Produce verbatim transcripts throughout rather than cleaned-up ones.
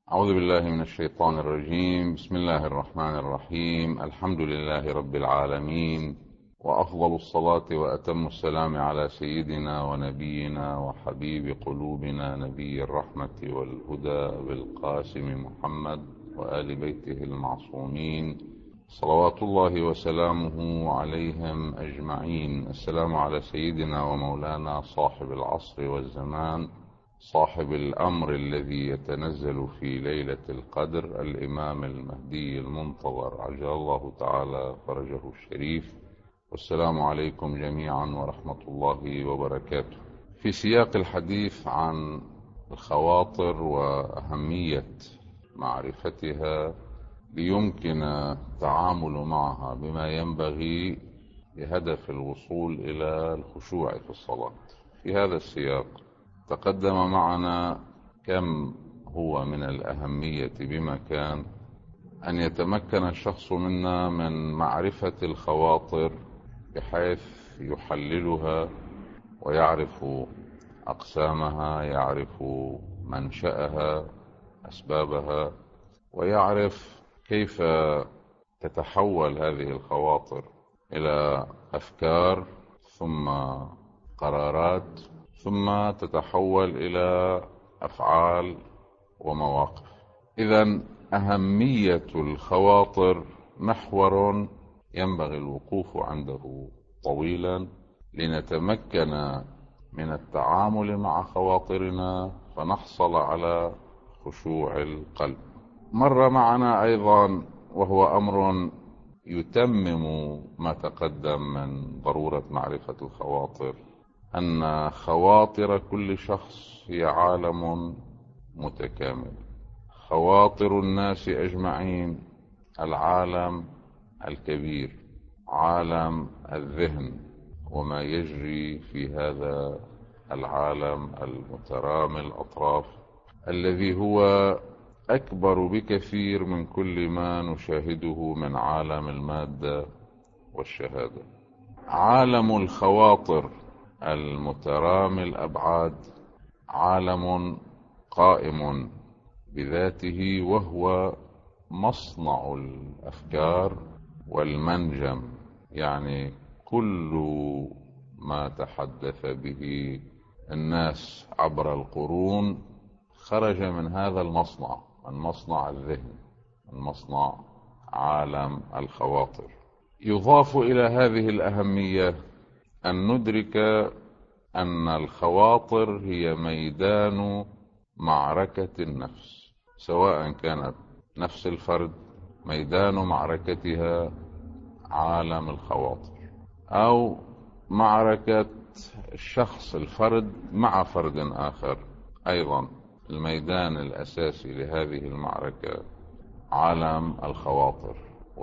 أعوذ بالله من الشيطان الرجيم. بسم الله الرحمن الرحيم. الحمد لله رب العالمين، وأفضل الصلاة وأتم السلام على سيدنا ونبينا وحبيب قلوبنا نبي الرحمة والهدى بالقاسم محمد وآل بيته المعصومين صلوات الله وسلامه عليهم أجمعين. السلام على سيدنا ومولانا صاحب العصر والزمان، صاحب الأمر الذي يتنزل في ليلة القدر، الإمام المهدي المنتظر عجل الله تعالى فرجه الشريف. والسلام عليكم جميعا ورحمة الله وبركاته. في سياق الحديث عن الخواطر وأهمية معرفتها ليمكن التعامل معها بما ينبغي بهدف الوصول إلى الخشوع في الصلاة، في هذا السياق تقدم معنا كم هو من الأهمية بمكان أن يتمكن الشخص منا من معرفة الخواطر بحيث يحللها ويعرف أقسامها، يعرف منشأها، أسبابها، ويعرف كيف تتحول هذه الخواطر إلى أفكار ثم قرارات ثم تتحول إلى أفعال ومواقف. إذن أهمية الخواطر محور ينبغي الوقوف عنده طويلا لنتمكن من التعامل مع خواطرنا فنحصل على خشوع القلب. مر معنا أيضا، وهو أمر يتمم ما تقدم من ضرورة معرفة الخواطر، أن خواطر كل شخص هي عالم متكامل. خواطر الناس أجمعين العالم الكبير، عالم الذهن وما يجري في هذا العالم المترامي الأطراف، الذي هو أكبر بكثير من كل ما نشاهده من عالم المادة والشهادة. عالم الخواطر المترامي الأبعاد عالم قائم بذاته، وهو مصنع الأفكار والمنجم، يعني كل ما تحدث به الناس عبر القرون خرج من هذا المصنع، من مصنع الذهن، من مصنع عالم الخواطر. يضاف إلى هذه الأهمية أن ندرك أن الخواطر هي ميدان معركة النفس، سواء كانت نفس الفرد ميدان معركتها عالم الخواطر، أو معركة الشخص الفرد مع فرد آخر، أيضا الميدان الأساسي لهذه المعركة عالم الخواطر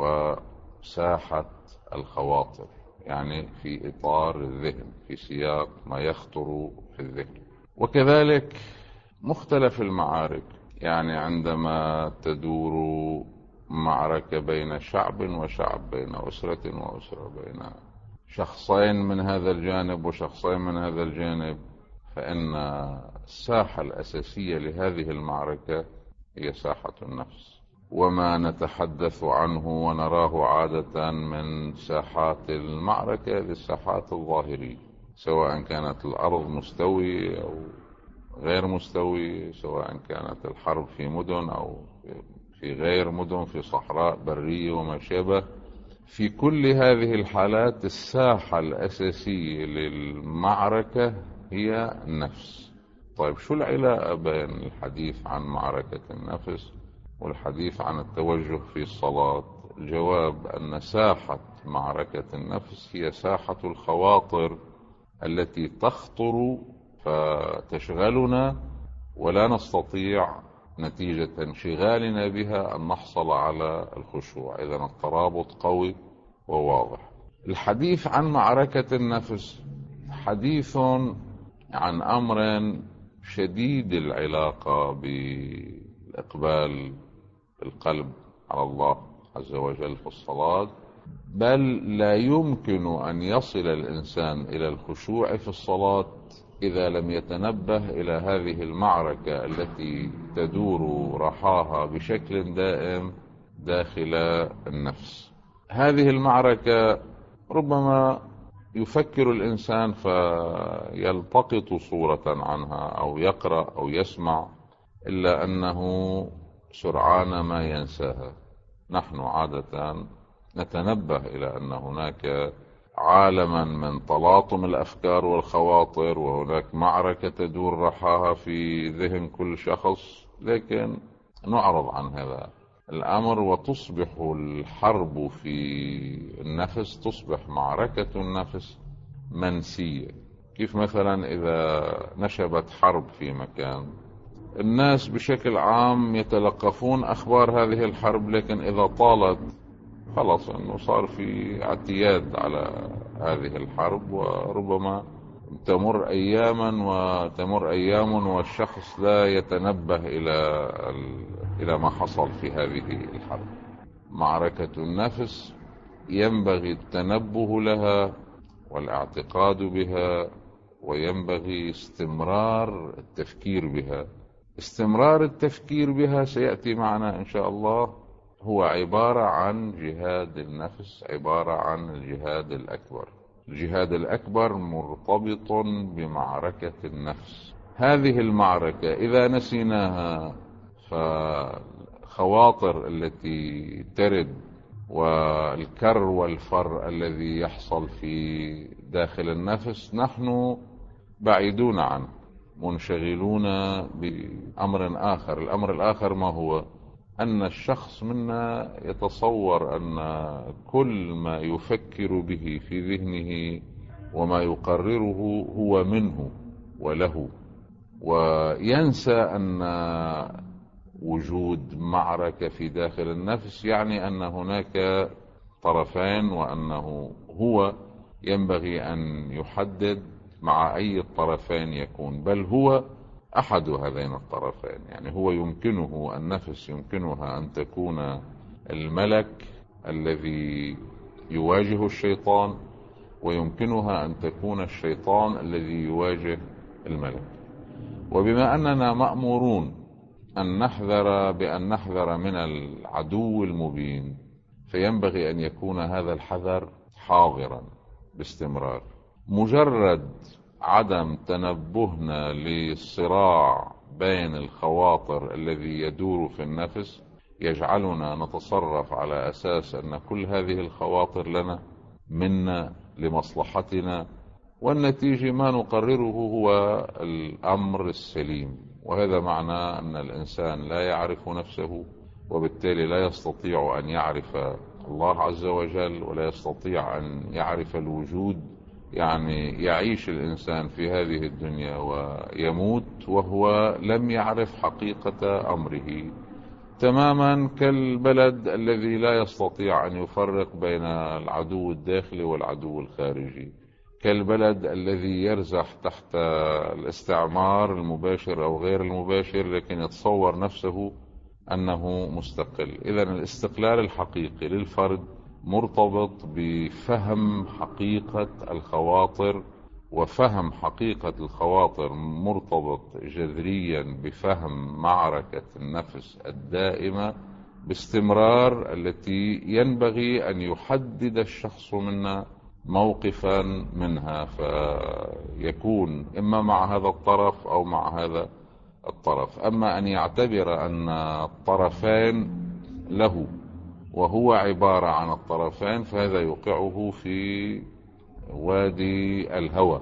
وساحة الخواطر، يعني في إطار الذهن، في سياق ما يخطر في الذهن. وكذلك مختلف المعارك، يعني عندما تدور معركة بين شعب وشعب، بين أسرة وأسرة، بين شخصين من هذا الجانب وشخصين من هذا الجانب، فإن الساحة الأساسية لهذه المعركة هي ساحة النفس. وما نتحدث عنه ونراه عادة من ساحات المعركة للساحات الظاهرية، سواء كانت الأرض مستوية أو غير مستوية، سواء كانت الحرب في مدن أو في غير مدن، في صحراء برية وما شابه. في كل هذه الحالات الساحة الأساسية للمعركة هي النفس. طيب، شو العلاقة بين الحديث عن معركة النفس والحديث عن التوجه في الصلاة؟ الجواب أن ساحة معركة النفس هي ساحة الخواطر التي تخطر فتشغلنا، ولا نستطيع نتيجة انشغالنا بها أن نحصل على الخشوع. إذن الترابط قوي وواضح. الحديث عن معركة النفس حديث عن أمر شديد العلاقة بالإقبال القلب على الله عز وجل في الصلاة، بل لا يمكن أن يصل الإنسان إلى الخشوع في الصلاة إذا لم يتنبه إلى هذه المعركة التي تدور رحاها بشكل دائم داخل النفس. هذه المعركة ربما يفكر الإنسان فيلتقط صورة عنها أو يقرأ أو يسمع، إلا أنه سرعان ما ينساها. نحن عادة نتنبه إلى أن هناك عالما من تلاطم الأفكار والخواطر، وهناك معركة تدور رحاها في ذهن كل شخص، لكن نعرض عن هذا الأمر وتصبح الحرب في النفس، تصبح معركة النفس منسية. كيف مثلا إذا نشبت حرب في مكان، الناس بشكل عام يتلقفون أخبار هذه الحرب، لكن إذا طالت خلاص أنه صار في اعتياد على هذه الحرب، وربما تمر أياما وتمر أيام والشخص لا يتنبه إلى إلى ما حصل في هذه الحرب. معركة النفس ينبغي التنبه لها والاعتقاد بها، وينبغي استمرار التفكير بها. استمرار التفكير بها سيأتي معنا إن شاء الله، هو عبارة عن جهاد النفس، عبارة عن الجهاد الأكبر. الجهاد الأكبر مرتبط بمعركة النفس. هذه المعركة إذا نسيناها فالخواطر التي ترد والكر والفر الذي يحصل في داخل النفس نحن بعيدون عنه، منشغلون بأمر آخر. الأمر الآخر ما هو؟ أن الشخص منا يتصور أن كل ما يفكر به في ذهنه وما يقرره هو منه وله، وينسى أن وجود معركة في داخل النفس يعني أن هناك طرفين، وأنه هو ينبغي أن يحدد مع أي الطرفين يكون، بل هو أحد هذين الطرفين. يعني هو يمكنه، النفس يمكنها أن تكون الملك الذي يواجه الشيطان، ويمكنها أن تكون الشيطان الذي يواجه الملك. وبما أننا مأمورون أن نحذر بأن نحذر من العدو المبين، فينبغي أن يكون هذا الحذر حاضرا باستمرار. مجرد عدم تنبهنا للصراع بين الخواطر الذي يدور في النفس يجعلنا نتصرف على أساس أن كل هذه الخواطر لنا، منا، لمصلحتنا، والنتيجة ما نقرره هو الأمر السليم. وهذا معناه أن الإنسان لا يعرف نفسه، وبالتالي لا يستطيع أن يعرف الله عز وجل، ولا يستطيع أن يعرف الوجود. يعني يعيش الإنسان في هذه الدنيا ويموت وهو لم يعرف حقيقة أمره، تماما كالبلد الذي لا يستطيع أن يفرق بين العدو الداخلي والعدو الخارجي، كالبلد الذي يرزح تحت الاستعمار المباشر أو غير المباشر، لكن يتصور نفسه أنه مستقل. إذن الاستقلال الحقيقي للفرد مرتبط بفهم حقيقة الخواطر، وفهم حقيقة الخواطر مرتبط جذريا بفهم معركة النفس الدائمة باستمرار، التي ينبغي أن يحدد الشخص منا موقفا منها، فيكون إما مع هذا الطرف أو مع هذا الطرف. أما أن يعتبر أن الطرفين له وهو عبارة عن الطرفين، فهذا يوقعه في وادي الهوى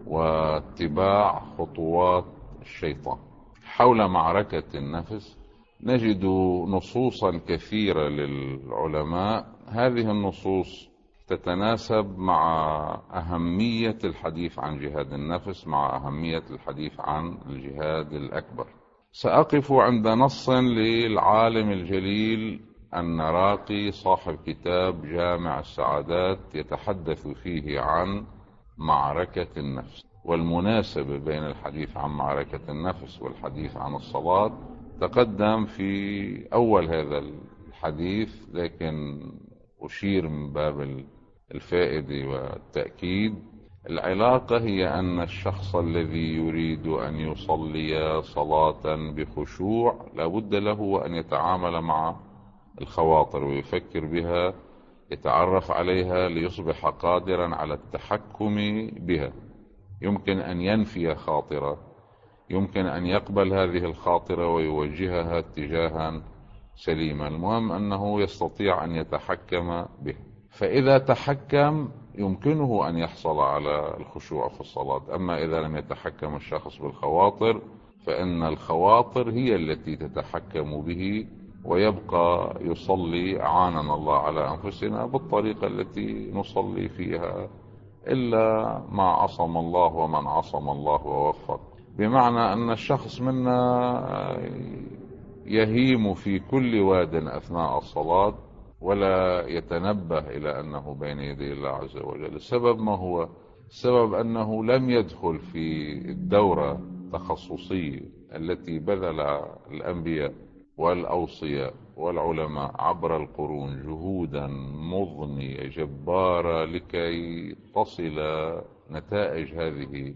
واتباع خطوات الشيطان. حول معركة النفس نجد نصوصا كثيرة للعلماء. هذه النصوص تتناسب مع أهمية الحديث عن جهاد النفس، مع أهمية الحديث عن الجهاد الأكبر. سأقف عند نص للعالم الجليل النراقي صاحب كتاب جامع السعادات، يتحدث فيه عن معركة النفس. والمناسبة بين الحديث عن معركة النفس والحديث عن الصلاة تقدم في أول هذا الحديث، لكن أشير من باب الفائدة والتأكيد العلاقة هي أن الشخص الذي يريد أن يصلي صلاة بخشوع لابد له أن يتعامل مع الخواطر ويفكر بها، يتعرف عليها ليصبح قادرا على التحكم بها. يمكن أن ينفي خاطرة، يمكن أن يقبل هذه الخاطرة ويوجهها اتجاها سليما، المهم أنه يستطيع أن يتحكم به. فإذا تحكم يمكنه أن يحصل على الخشوع في الصلاة. أما إذا لم يتحكم الشخص بالخواطر فإن الخواطر هي التي تتحكم به، ويبقى يصلي أعاننا الله على أنفسنا بالطريقة التي نصلي فيها، إلا ما عصم الله ومن عصم الله ووفق. بمعنى أن الشخص منا يهيم في كل واد أثناء الصلاة ولا يتنبه إلى أنه بين يدي الله عز وجل. السبب ما هو؟ السبب أنه لم يدخل في الدورة التخصصية التي بذل الأنبياء والأوصياء والعلماء عبر القرون جهودا مضنية جبارة لكي تصل نتائج هذه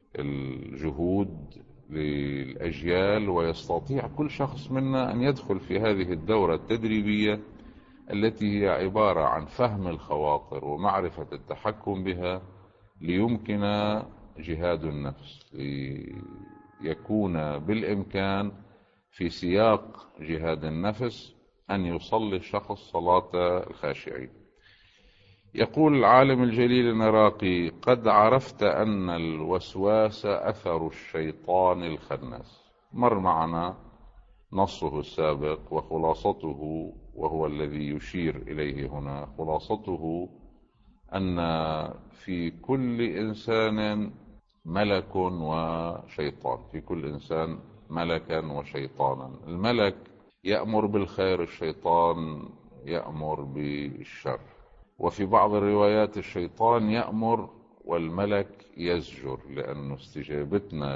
الجهود للأجيال، ويستطيع كل شخص منا أن يدخل في هذه الدورة التدريبية التي هي عبارة عن فهم الخواطر ومعرفة التحكم بها، ليمكن جهاد النفس، ليكون بالإمكان في سياق جهاد النفس أن يصلي الشخص صلاة الخاشعين. يقول العالم الجليل العراقي: قد عرفت أن الوسواس أثر الشيطان الخناس. مر معنا نصه السابق وخلاصته، وهو الذي يشير إليه هنا. خلاصته أن في كل إنسان ملك وشيطان، في كل إنسان ملكا وشيطانا. الملك يأمر بالخير، الشيطان يأمر بالشر. وفي بعض الروايات الشيطان يأمر والملك يزجر، لأن استجابتنا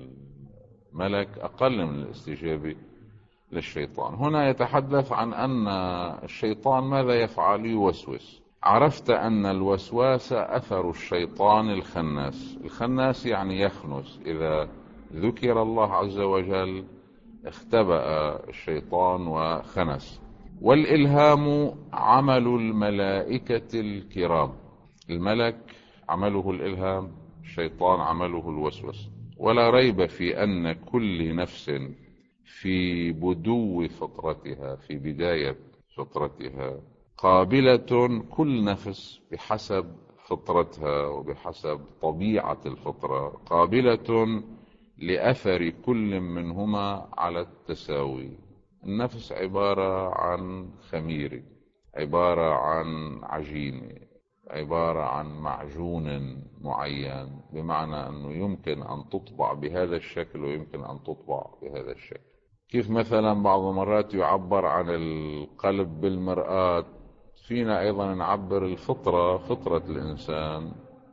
للملك أقل من الاستجابة للشيطان. هنا يتحدث عن أن الشيطان ماذا يفعل؟ يوسوس. عرفت أن الوسواس أثر الشيطان الخناس. الخناس يعني يخنس، إذا ذكر الله عز وجل اختبأ الشيطان وخنس. والإلهام عمل الملائكة الكرام. الملك عمله الإلهام، الشيطان عمله الوسوس. ولا ريب في أن كل نفس في بدو فطرتها، في بداية فطرتها، قابلة، كل نفس بحسب فطرتها وبحسب طبيعة الفطرة، قابلة لأثر كل منهما على التساوي. النفس عبارة عن خميرة، عبارة عن عجينة، عبارة عن معجون معين، بمعنى أنه يمكن أن تطبع بهذا الشكل ويمكن أن تطبع بهذا الشكل. كيف مثلا بعض المرات يعبر عن القلب بالمرآة، فينا أيضا نعبر الفطرة، فطرة الإنسان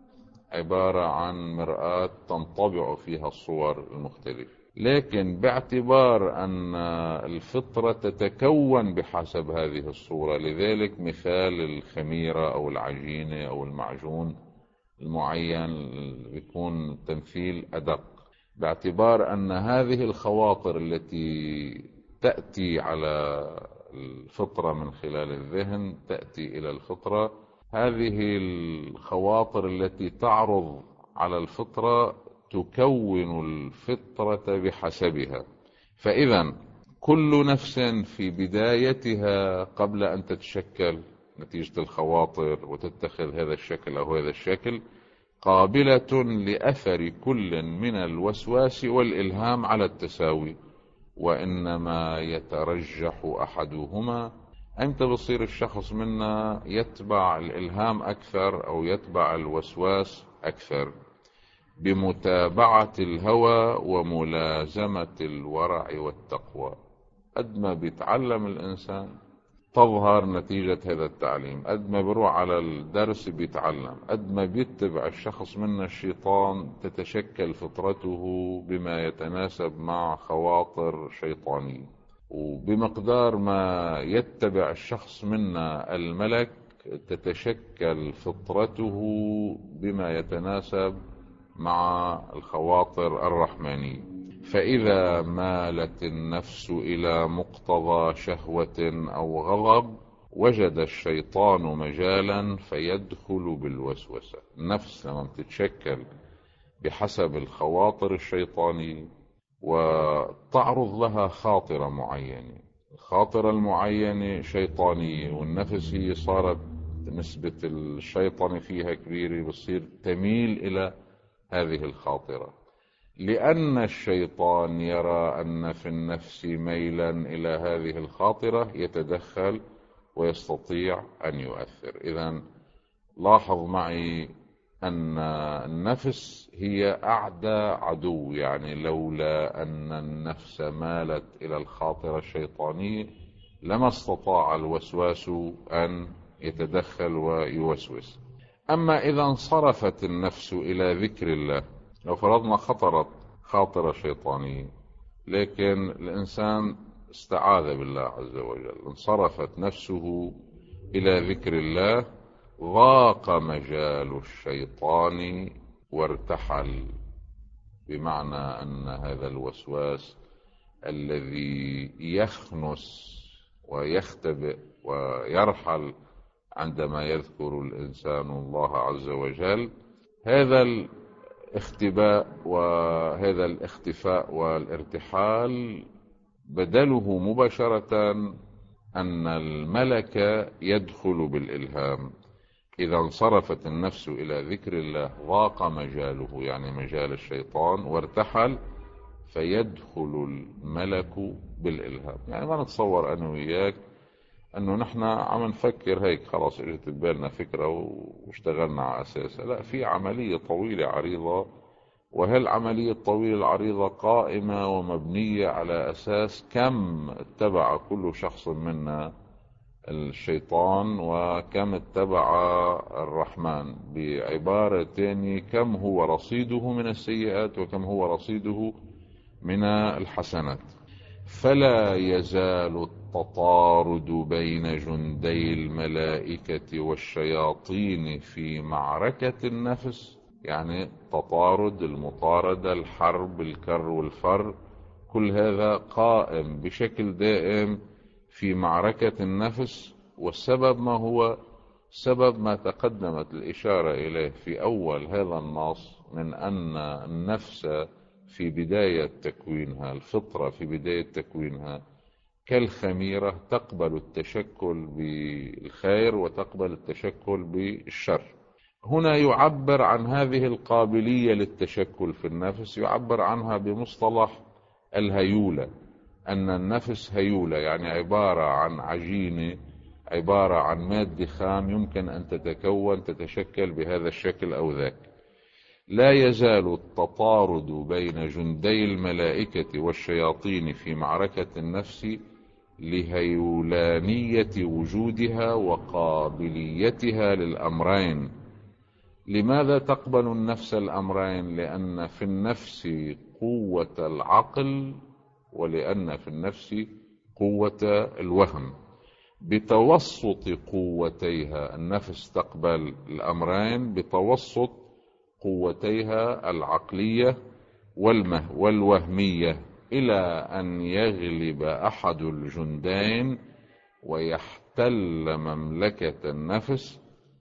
عبارة عن مرآة تنطبع فيها الصور المختلفة. لكن باعتبار أن الفطرة تتكون بحسب هذه الصورة، لذلك مثال الخميرة أو العجينة أو المعجون المعين يكون تمثيل أدق، باعتبار أن هذه الخواطر التي تأتي على الفطرة من خلال الذهن تأتي إلى الفطرة. هذه الخواطر التي تعرض على الفطرة تكون الفطرة بحسبها. فإذا كل نفس في بدايتها قبل أن تتشكل نتيجة الخواطر وتتخذ هذا الشكل أو هذا الشكل، قابلة لأثر كل من الوسواس والإلهام على التساوي، وإنما يترجح أحدهما. أمتى بصير الشخص منا يتبع الإلهام أكثر أو يتبع الوسواس أكثر؟ بمتابعة الهوى وملازمة الورع والتقوى. قد ما بيتعلم الإنسان تظهر نتيجة هذا التعليم، قد ما بيروح على الدرس بيتعلم، قد ما بيتبع الشخص منا الشيطان تتشكل فطرته بما يتناسب مع خواطر شيطانية. وبمقدار ما يتبع الشخص منا الملك تتشكل فطرته بما يتناسب مع الخواطر الرحمانية. فإذا مالت النفس إلى مقتضى شهوة أو غضب وجد الشيطان مجالا فيدخل بالوسوسة. النفس لما تتشكل بحسب الخواطر الشيطانية وتعرض لها خاطرة معينة، الخاطرة المعينة شيطانية والنفس هي صارت نسبة الشيطان فيها كبيرة، بصير تميل إلى هذه الخاطرة، لأن الشيطان يرى أن في النفس ميلا إلى هذه الخاطرة يتدخل ويستطيع أن يؤثر. إذن لاحظ معي أن النفس هي أعدى عدو، يعني لولا أن النفس مالت إلى الخاطرة الشيطانية لما استطاع الوسواس أن يتدخل ويوسوس. أما إذا انصرفت النفس إلى ذكر الله، لو فرضنا خطرت خاطرة شيطانية لكن الإنسان استعاذ بالله عز وجل، انصرفت نفسه إلى ذكر الله، ضاق مجال الشيطان وارتحل، بمعنى أن هذا الوسواس الذي يخنس ويختبئ ويرحل عندما يذكر الإنسان الله عز وجل، هذا الاختباء وهذا الاختفاء والارتحال بدله مباشرة أن الملك يدخل بالإلهام. إذا انصرفت النفس إلى ذكر الله ضاق مجاله، يعني مجال الشيطان، وارتحل فيدخل الملك بالإلهام. يعني ما نتصور أنا وياك أنه نحن عم نفكر هيك خلاص اجت ببالنا فكرة واشتغلنا على أساسها، لا، في عملية طويلة عريضة، وهالعملية الطويلة العريضة قائمة ومبنية على أساس كم اتبع كل شخص منا الشيطان وكم اتبع الرحمن، بعبارة تانية كم هو رصيده من السيئات وكم هو رصيده من الحسنات. فلا يزال التطارد بين جندي الملائكة والشياطين في معركة النفس، يعني تطارد، المطاردة، الحرب، الكر والفر، كل هذا قائم بشكل دائم في معركة النفس. والسبب ما هو؟ سبب ما تقدمت الإشارة إليه في أول هذا النص، من أن النفس في بداية تكوينها، الفطرة في بداية تكوينها كالخميرة، تقبل التشكل بالخير وتقبل التشكل بالشر. هنا يعبر عن هذه القابلية للتشكل في النفس، يعبر عنها بمصطلح الهيولة، أن النفس هيولة، يعني عبارة عن عجينة، عبارة عن مادة خام يمكن أن تتكون تتشكل بهذا الشكل أو ذاك. لا يزال التطارد بين جندي الملائكة والشياطين في معركة النفس لهيولانية وجودها وقابليتها للأمرين. لماذا تقبل النفس الأمرين؟ لأن في النفس قوة العقل ولأن في النفس قوة الوهم. بتوسط قوتيها النفس تقبل الأمرين، بتوسط قوتيها العقلية والوهمية، إلى أن يغلب أحد الجندين ويحتل مملكة النفس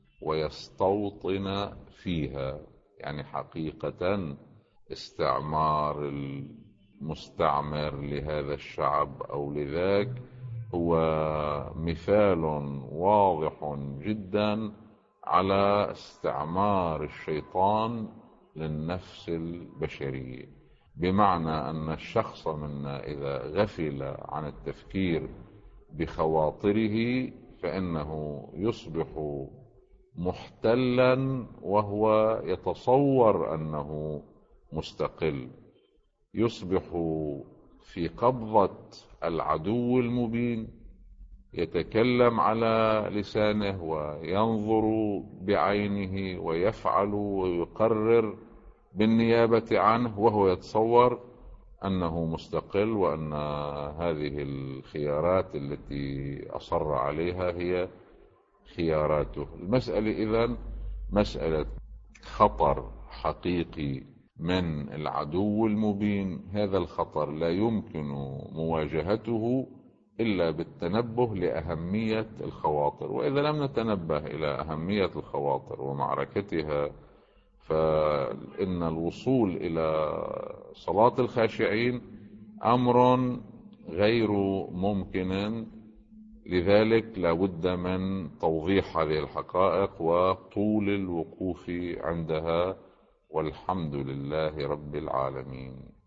ويستوطن فيها. يعني حقيقة استعمار المستعمر لهذا الشعب أو لذاك هو مثال واضح جدا على استعمار الشيطان للنفس البشرية، بمعنى أن الشخص منا إذا غفل عن التفكير بخواطره فإنه يصبح محتلا وهو يتصور أنه مستقل، يصبح في قبضة العدو المبين، يتكلم على لسانه وينظر بعينه ويفعل ويقرر بالنيابة عنه وهو يتصور أنه مستقل، وأن هذه الخيارات التي أصر عليها هي خياراته. المسألة إذن مسألة خطر حقيقي من العدو المبين. هذا الخطر لا يمكن مواجهته إلا بالتنبه لأهمية الخواطر، وإذا لم نتنبه إلى أهمية الخواطر ومعركتها فإن الوصول إلى صلاة الخاشعين أمر غير ممكن. لذلك لا بد من توضيح هذه الحقائق وطول الوقوف عندها، والحمد لله رب العالمين.